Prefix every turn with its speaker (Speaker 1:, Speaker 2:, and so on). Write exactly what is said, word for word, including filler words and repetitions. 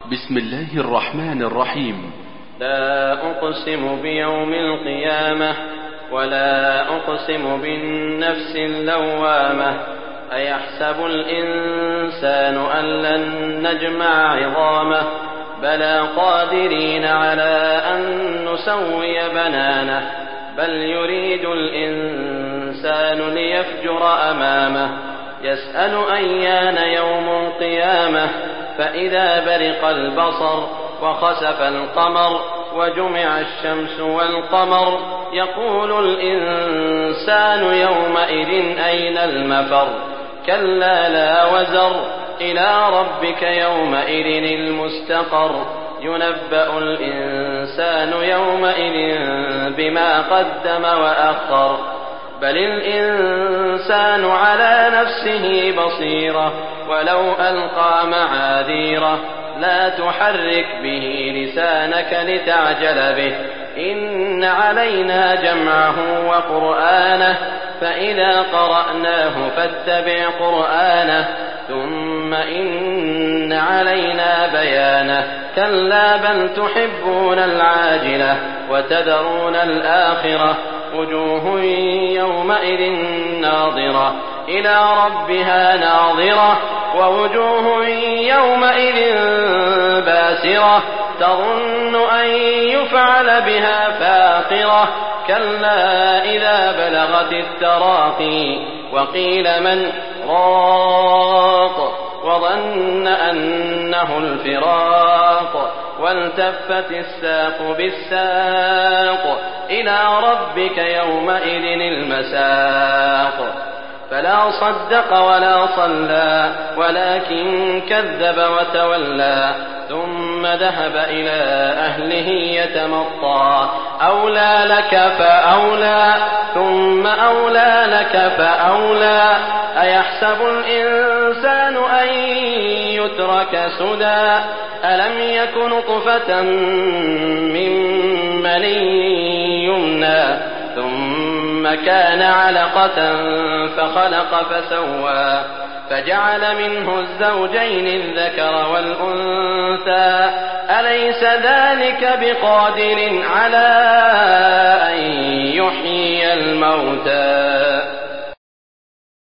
Speaker 1: بسم الله الرحمن الرحيم.
Speaker 2: لا أقسم بيوم القيامة ولا أقسم بالنفس اللوامة أيحسب الإنسان أن لن نجمع عظامه بلى قادرين على أن نسوي بنانه بل يريد الإنسان ليفجر أمامه يسأل أيان يوم القيامة فإذا برق البصر وخسف القمر وجمع الشمس والقمر يقول الإنسان يومئذ أين المفر كلا لا وزر إلى ربك يومئذ المستقر ينبأ الإنسان يومئذ بما قدم وأخر بل الإنسان على نفسه بصيرة ولو ألقى معاذيره لا تحرك به لسانك لتعجل به إن علينا جمعه وقرآنه فإذا قرأناه فاتبع قرآنه ثم إن علينا بيانه كلا بل تحبون العاجلة وتذرون الآخرة وجوه يومئذ ناظرة إلى ربها ناظرة ووجوه يومئذ باسرة تظن أن يفعل بها فاقرة كلا إذا بلغت التراقي وقيل من راق وظن أنه الفراق والتفت الساق بالساق إلى ربك يومئذ المساق فلا صدق ولا صلى ولكن كذب وتولى ثم ذهب إلى أهله يتمطى أولى لك فأولى ثم أولى لك فأولى أيحسب الإنسان أن يترك سدى ألم يك نطفة من مني يمنى ثم كان علقة فخلق فسوى فجعل منه الزوجين الذكر والأنثى أليس ذلك بقادر على أن يحيي الموتى